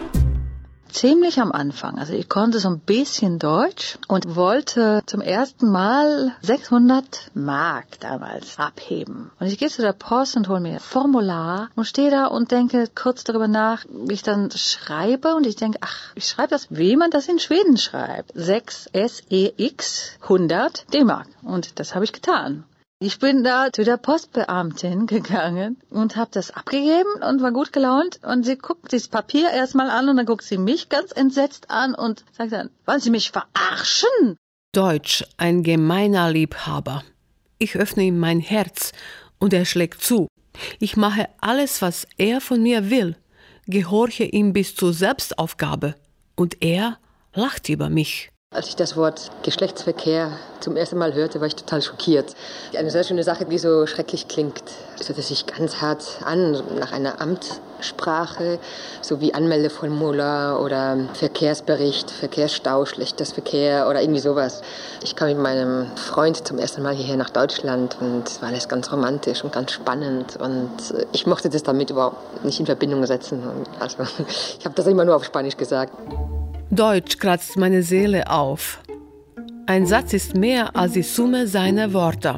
Speaker 1: Ziemlich am Anfang, also ich konnte so ein bisschen Deutsch und wollte zum ersten Mal sechshundert Mark damals abheben. Und ich gehe zu der Post und hole mir ein Formular und stehe da und denke kurz darüber nach, wie ich dann schreibe. Und ich denke, ach, ich schreibe das, wie man das in Schweden schreibt. sechs S E X hundert D-Mark. Und das habe ich getan. Ich bin da zu der Postbeamtin gegangen und habe das abgegeben und war gut gelaunt. Und sie guckt das Papier erstmal an und dann guckt sie mich ganz entsetzt an und sagt dann, wollen Sie mich verarschen?
Speaker 6: Deutsch, ein gemeiner Liebhaber. Ich öffne ihm mein Herz und er schlägt zu. Ich mache alles, was er von mir will, gehorche ihm bis zur Selbstaufgabe. Und er lacht über mich.
Speaker 15: Als ich das Wort Geschlechtsverkehr zum ersten Mal hörte, war ich total schockiert. Eine sehr schöne Sache, die so schrecklich klingt. Es hört sich ganz hart an, nach einer Amtssprache, so wie Anmeldeformular oder Verkehrsbericht, Verkehrsstau, schlechtes Verkehr oder irgendwie sowas. Ich kam mit meinem Freund zum ersten Mal hierher nach Deutschland und es war alles ganz romantisch und ganz spannend und ich mochte das damit überhaupt nicht in Verbindung setzen. Also ich habe das immer nur auf Spanisch gesagt.
Speaker 6: Deutsch kratzt meine Seele auf. Ein Satz ist mehr als die Summe seiner Wörter,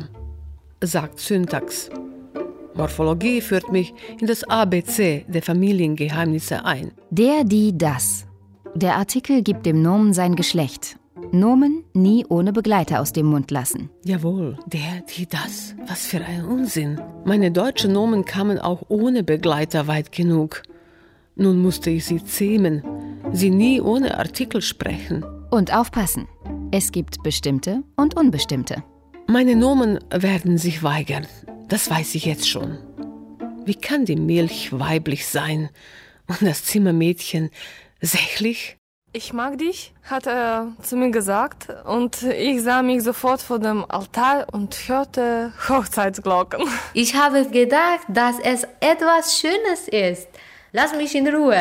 Speaker 6: sagt Syntax. Morphologie führt mich in das A B C der Familiengeheimnisse ein.
Speaker 9: Der, die, das. Der Artikel gibt dem Nomen sein Geschlecht. Nomen nie ohne Begleiter aus dem Mund lassen.
Speaker 6: Jawohl, der, die, das. Was für ein Unsinn. Meine deutschen Nomen kamen auch ohne Begleiter weit genug. Nun musste ich sie zähmen, sie nie ohne Artikel sprechen.
Speaker 9: Und aufpassen, es gibt bestimmte und unbestimmte.
Speaker 6: Meine Nomen werden sich weigern, das weiß ich jetzt schon. Wie kann die Milch weiblich sein und das Zimmermädchen sächlich?
Speaker 16: Ich mag dich, hat er zu mir gesagt und ich sah mich sofort vor dem Altar und hörte Hochzeitsglocken.
Speaker 17: Ich habe gedacht, dass es etwas Schönes ist. Lass mich in Ruhe.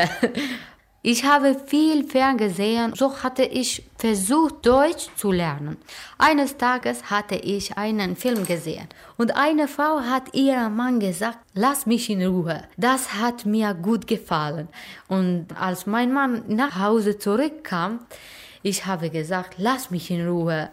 Speaker 17: Ich habe viel ferngesehen, so hatte ich versucht, Deutsch zu lernen. Eines Tages hatte ich einen Film gesehen und eine Frau hat ihrem Mann gesagt, lass mich in Ruhe. Das hat mir gut gefallen. Und als mein Mann nach Hause zurückkam, ich habe gesagt, lass mich in Ruhe.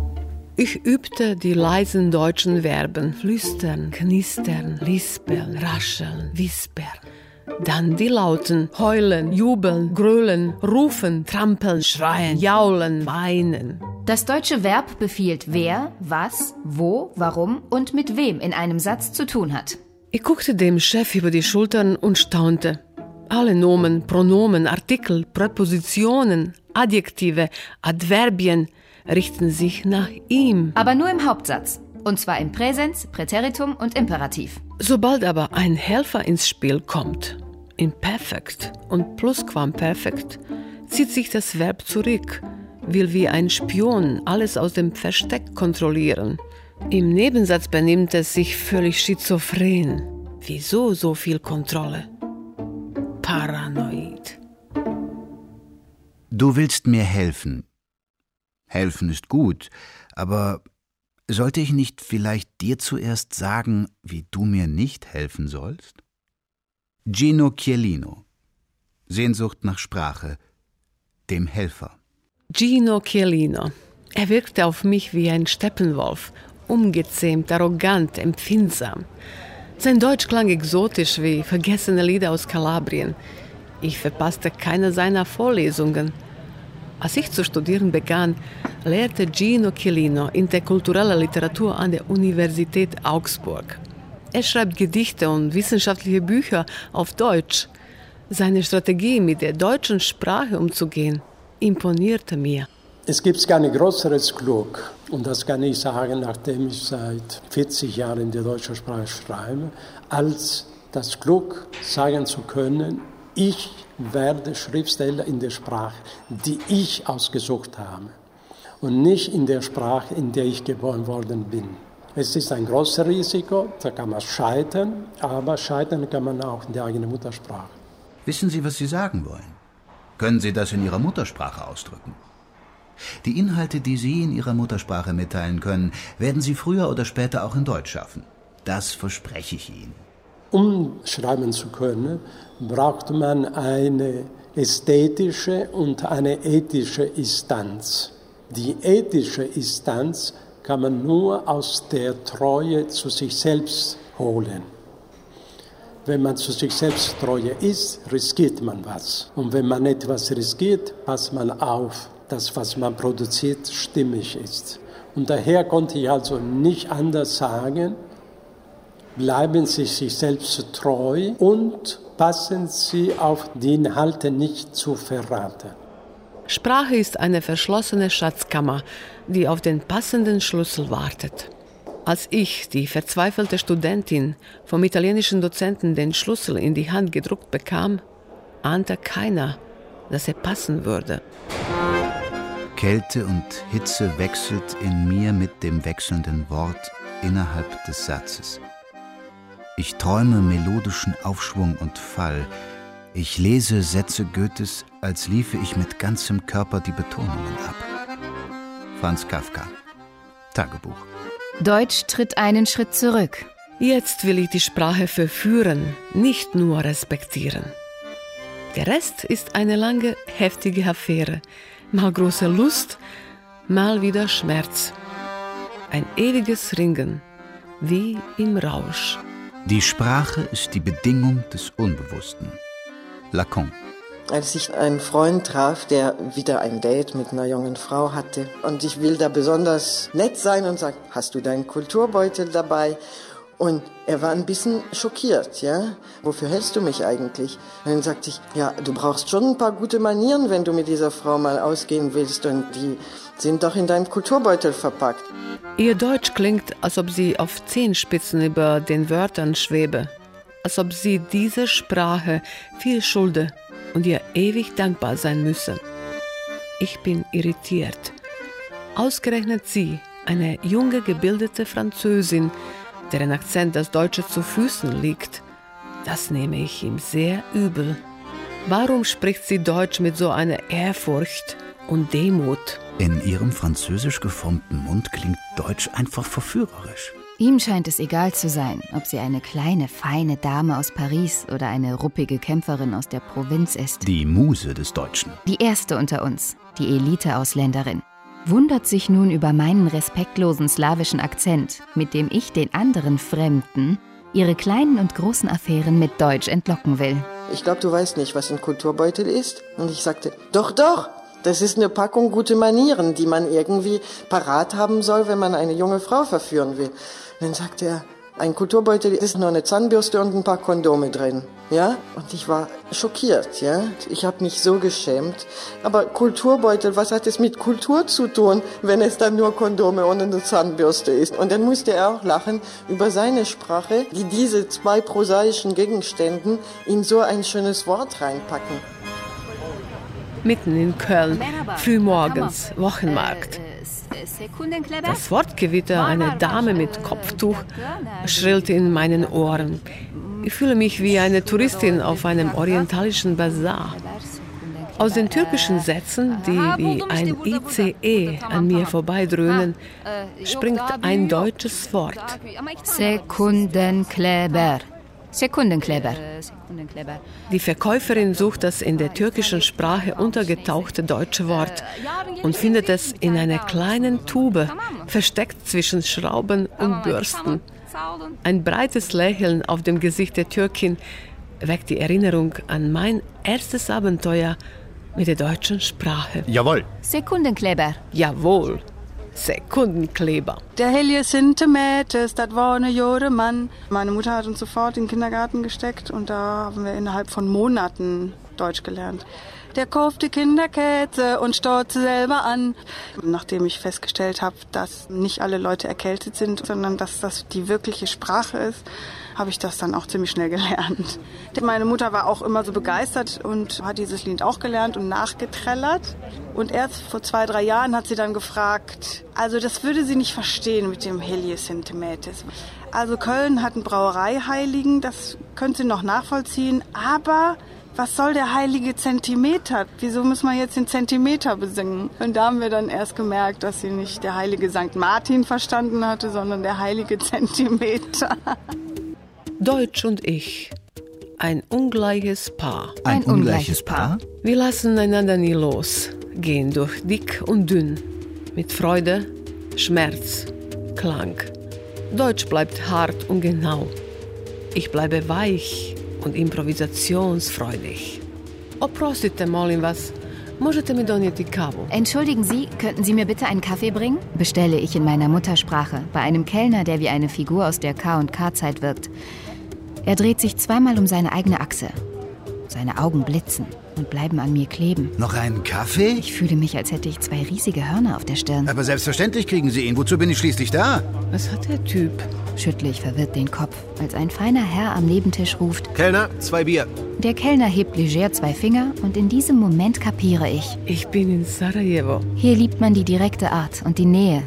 Speaker 6: Ich übte die leisen deutschen Verben, flüstern, knistern, lispeln, rascheln, wispern. Dann die lauten heulen, jubeln, grölen, rufen, trampeln, schreien, jaulen, weinen.
Speaker 9: Das deutsche Verb befiehlt, wer, was, wo, warum und mit wem in einem Satz zu tun hat.
Speaker 6: Ich guckte dem Chef über die Schultern und staunte. Alle Nomen, Pronomen, Artikel, Präpositionen, Adjektive, Adverbien richten sich nach ihm.
Speaker 9: Aber nur im Hauptsatz. Und zwar im Präsens, Präteritum und Imperativ.
Speaker 6: Sobald aber ein Helfer ins Spiel kommt, im Perfekt und Plusquamperfekt, zieht sich das Verb zurück, will wie ein Spion alles aus dem Versteck kontrollieren. Im Nebensatz benimmt es sich völlig schizophren. Wieso so viel Kontrolle? Paranoid.
Speaker 7: Du willst mir helfen. Helfen ist gut, aber sollte ich nicht vielleicht dir zuerst sagen, wie du mir nicht helfen sollst? Gino Chiellino. Sehnsucht nach Sprache. Dem Helfer.
Speaker 6: Gino Chiellino. Er wirkte auf mich wie ein Steppenwolf, ungezähmt, arrogant, empfindsam. Sein Deutsch klang exotisch wie vergessene Lieder aus Kalabrien. Ich verpasste keine seiner Vorlesungen. Als ich zu studieren begann, lehrte Gino Chiellino interkulturelle Literatur an der Universität Augsburg. Er schreibt Gedichte und wissenschaftliche Bücher auf Deutsch. Seine Strategie, mit der deutschen Sprache umzugehen, imponierte mir.
Speaker 8: Es gibt kein größeres Glück, und das kann ich sagen, nachdem ich seit vierzig Jahren die deutsche Sprache schreibe, als das Glück sagen zu können, ich werde Schriftsteller in der Sprache, die ich ausgesucht habe und nicht in der Sprache, in der ich geboren worden bin. Es ist ein großes Risiko, da kann man scheitern, aber scheitern kann man auch in der eigenen Muttersprache.
Speaker 7: Wissen Sie, was Sie sagen wollen? Können Sie das in Ihrer Muttersprache ausdrücken? Die Inhalte, die Sie in Ihrer Muttersprache mitteilen können, werden Sie früher oder später auch in Deutsch schaffen. Das verspreche ich Ihnen.
Speaker 8: Um schreiben zu können, braucht man eine ästhetische und eine ethische Instanz. Die ethische Instanz kann man nur aus der Treue zu sich selbst holen. Wenn man zu sich selbst treu ist, riskiert man was. Und wenn man etwas riskiert, passt man auf, dass was man produziert stimmig ist. Und daher konnte ich also nicht anders sagen, bleiben Sie sich selbst treu und passen Sie auf, die Inhalte nicht zu verraten.
Speaker 6: Sprache ist eine verschlossene Schatzkammer, die auf den passenden Schlüssel wartet. Als ich, die verzweifelte Studentin, vom italienischen Dozenten den Schlüssel in die Hand gedruckt bekam, ahnte keiner, dass er passen würde.
Speaker 7: Kälte und Hitze wechselt in mir mit dem wechselnden Wort innerhalb des Satzes. Ich träume melodischen Aufschwung und Fall. Ich lese Sätze Goethes, als liefe ich mit ganzem Körper die Betonungen ab. Franz Kafka. Tagebuch.
Speaker 9: Deutsch tritt einen Schritt zurück.
Speaker 6: Jetzt will ich die Sprache verführen, nicht nur respektieren. Der Rest ist eine lange, heftige Affäre. Mal große Lust, mal wieder Schmerz. Ein ewiges Ringen, wie im Rausch.
Speaker 7: Die Sprache ist die Bedingung des Unbewussten. Lacan.
Speaker 18: Als ich einen Freund traf, der wieder ein Date mit einer jungen Frau hatte und ich will da besonders nett sein und sage, hast du deinen Kulturbeutel dabei? Und er war ein bisschen schockiert, ja. Wofür hältst du mich eigentlich? Und dann sagte ich, ja, du brauchst schon ein paar gute Manieren, wenn du mit dieser Frau mal ausgehen willst. Und die sind doch in deinem Kulturbeutel verpackt.
Speaker 6: Ihr Deutsch klingt, als ob sie auf Zehenspitzen über den Wörtern schwebe. Als ob sie dieser Sprache viel schulde und ihr ewig dankbar sein müsse. Ich bin irritiert. Ausgerechnet sie, eine junge, gebildete Französin, deren Akzent das Deutsche zu Füßen liegt, das nehme ich ihm sehr übel. Warum spricht sie Deutsch mit so einer Ehrfurcht und Demut?
Speaker 7: In ihrem französisch geformten Mund klingt Deutsch einfach verführerisch.
Speaker 9: Ihm scheint es egal zu sein, ob sie eine kleine, feine Dame aus Paris oder eine ruppige Kämpferin aus der Provinz ist.
Speaker 7: Die Muse des Deutschen.
Speaker 9: Die erste unter uns, die Elite-Ausländerin. Wundert sich nun über meinen respektlosen slawischen Akzent, mit dem ich den anderen Fremden ihre kleinen und großen Affären mit Deutsch entlocken will.
Speaker 18: Ich glaube, du weißt nicht, was ein Kulturbeutel ist. Und ich sagte, doch, doch, Das ist eine Packung gute Manieren, die man irgendwie parat haben soll, wenn man eine junge Frau verführen will. Und dann sagt er, ein Kulturbeutel ist nur eine Zahnbürste und ein paar Kondome drin. Ja? Und ich war schockiert. Ja? Ich habe mich so geschämt. Aber Kulturbeutel, was hat es mit Kultur zu tun, wenn es dann nur Kondome und eine Zahnbürste ist? Und dann musste er auch lachen über seine Sprache, die diese zwei prosaischen Gegenstände in so ein schönes Wort reinpacken.
Speaker 6: Mitten in Köln, frühmorgens, Wochenmarkt. Das Wortgewitter einer Dame mit Kopftuch schrillte in meinen Ohren. Ich fühle mich wie eine Touristin auf einem orientalischen Basar. Aus den türkischen Sätzen, die wie ein I C E an mir vorbeidröhnen, springt ein deutsches Wort.
Speaker 9: Sekundenkleber. Sekundenkleber.
Speaker 6: Die Verkäuferin sucht das in der türkischen Sprache untergetauchte deutsche Wort und findet es in einer kleinen Tube, versteckt zwischen Schrauben und Bürsten. Ein breites Lächeln auf dem Gesicht der Türkin weckt die Erinnerung an mein erstes Abenteuer mit der deutschen Sprache.
Speaker 7: Jawohl.
Speaker 9: Sekundenkleber.
Speaker 6: Jawohl. Sekundenkleber.
Speaker 20: Der Heliocentimeter, das war eine Jahre Mann. Meine Mutter hat uns sofort in den Kindergarten gesteckt und da haben wir innerhalb von Monaten Deutsch gelernt. Der kauft die Kinderkäse und staut sie selber an. Nachdem ich festgestellt habe, dass nicht alle Leute erkältet sind, sondern dass das die wirkliche Sprache ist, habe ich das dann auch ziemlich schnell gelernt. Meine Mutter war auch immer so begeistert und hat dieses Lied auch gelernt und nachgetrellert. Und erst vor zwei, drei Jahren hat sie dann gefragt, also das würde sie nicht verstehen mit dem Heliocentimeter. Also Köln hat einen Brauereiheiligen, das könnte sie noch nachvollziehen, aber was soll der heilige Zentimeter? Wieso muss man jetzt den Zentimeter besingen? Und da haben wir dann erst gemerkt, dass sie nicht der heilige Sankt Martin verstanden hatte, sondern der heilige Zentimeter.
Speaker 6: Deutsch und ich. Ein ungleiches Paar.
Speaker 7: Ein, Ein ungleiches Paar?
Speaker 6: Wir lassen einander nie los, gehen durch dick und dünn. Mit Freude, Schmerz, Klang. Deutsch bleibt hart und genau. Ich bleibe weich und improvisationsfreudig. Oprostite, molim was. Možete mi donijeti kavu?
Speaker 9: Entschuldigen Sie, könnten Sie mir bitte einen Kaffee bringen? Bestelle ich in meiner Muttersprache, bei einem Kellner, der wie eine Figur aus der K und K-Zeit wirkt. Er dreht sich zweimal um seine eigene Achse. Seine Augen blitzen und bleiben an mir kleben.
Speaker 7: Noch einen Kaffee?
Speaker 9: Ich fühle mich, als hätte ich zwei riesige Hörner auf der Stirn.
Speaker 7: Aber selbstverständlich kriegen Sie ihn. Wozu bin ich schließlich da?
Speaker 6: Was hat der Typ?
Speaker 9: Schüttle ich verwirrt den Kopf, als ein feiner Herr am Nebentisch ruft:
Speaker 19: Kellner, zwei Bier.
Speaker 9: Der Kellner hebt leger zwei Finger und in diesem Moment kapiere ich.
Speaker 6: Ich bin in Sarajevo.
Speaker 9: Hier liebt man die direkte Art und die Nähe.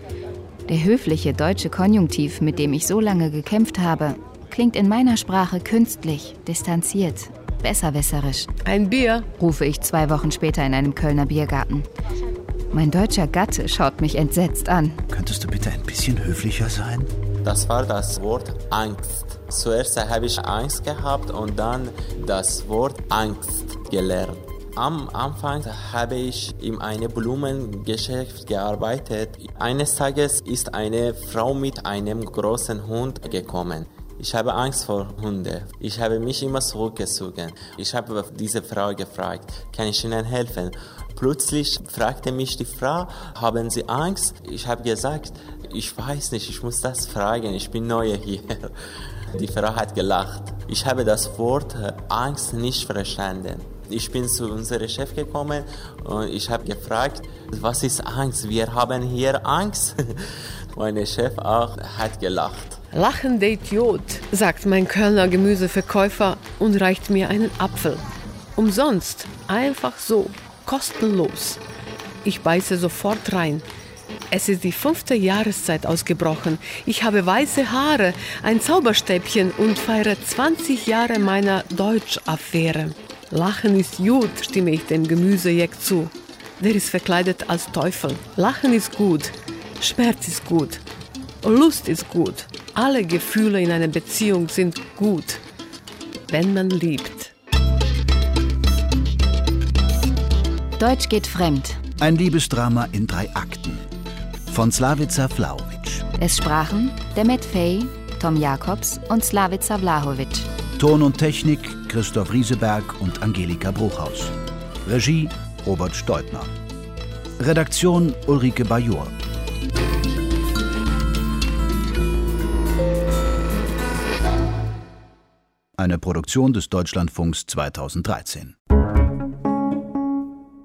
Speaker 9: Der höfliche deutsche Konjunktiv, mit dem ich so lange gekämpft habe, klingt in meiner Sprache künstlich, distanziert, besserwisserisch.
Speaker 6: Ein Bier,
Speaker 9: rufe ich zwei Wochen später in einem Kölner Biergarten. Mein deutscher Gatte schaut mich entsetzt an.
Speaker 7: Könntest du bitte ein bisschen höflicher sein?
Speaker 21: Das war das Wort Angst. Zuerst habe ich Angst gehabt und dann das Wort Angst gelernt. Am Anfang habe ich in einem Blumengeschäft gearbeitet. Eines Tages ist eine Frau mit einem großen Hund gekommen. Ich habe Angst vor Hunden. Ich habe mich immer zurückgezogen. Ich habe diese Frau gefragt, kann ich Ihnen helfen? Plötzlich fragte mich die Frau, haben Sie Angst? Ich habe gesagt, ich weiß nicht, ich muss das fragen, ich bin neu hier. Die Frau hat gelacht. Ich habe das Wort Angst nicht verstanden. Ich bin zu unserem Chef gekommen und ich habe gefragt, was ist Angst? Wir haben hier Angst. Mein Chef auch hat gelacht.
Speaker 6: Lachender Idiot, sagt mein Kölner Gemüseverkäufer und reicht mir einen Apfel. Umsonst, einfach so, kostenlos. Ich beiße sofort rein. Es ist die fünfte Jahreszeit ausgebrochen. Ich habe weiße Haare, ein Zauberstäbchen und feiere zwanzig Jahre meiner Deutsch-Affäre. Lachen ist gut, stimme ich dem Gemüsejeck zu. Der ist verkleidet als Teufel. Lachen ist gut, Schmerz ist gut, Lust ist gut. Alle Gefühle in einer Beziehung sind gut, wenn man liebt.
Speaker 9: Deutsch geht fremd.
Speaker 7: Ein Liebesdrama in drei Akten. Von Slavica Vlahovic.
Speaker 9: Es sprachen Demet Fey, Tom Jakobs und Slavica Vlahovic.
Speaker 7: Ton und Technik Christoph Rieseberg und Angelika Bruchhaus. Regie Robert Steutner. Redaktion Ulrike Bajor. Eine Produktion des Deutschlandfunks zweitausenddreizehn.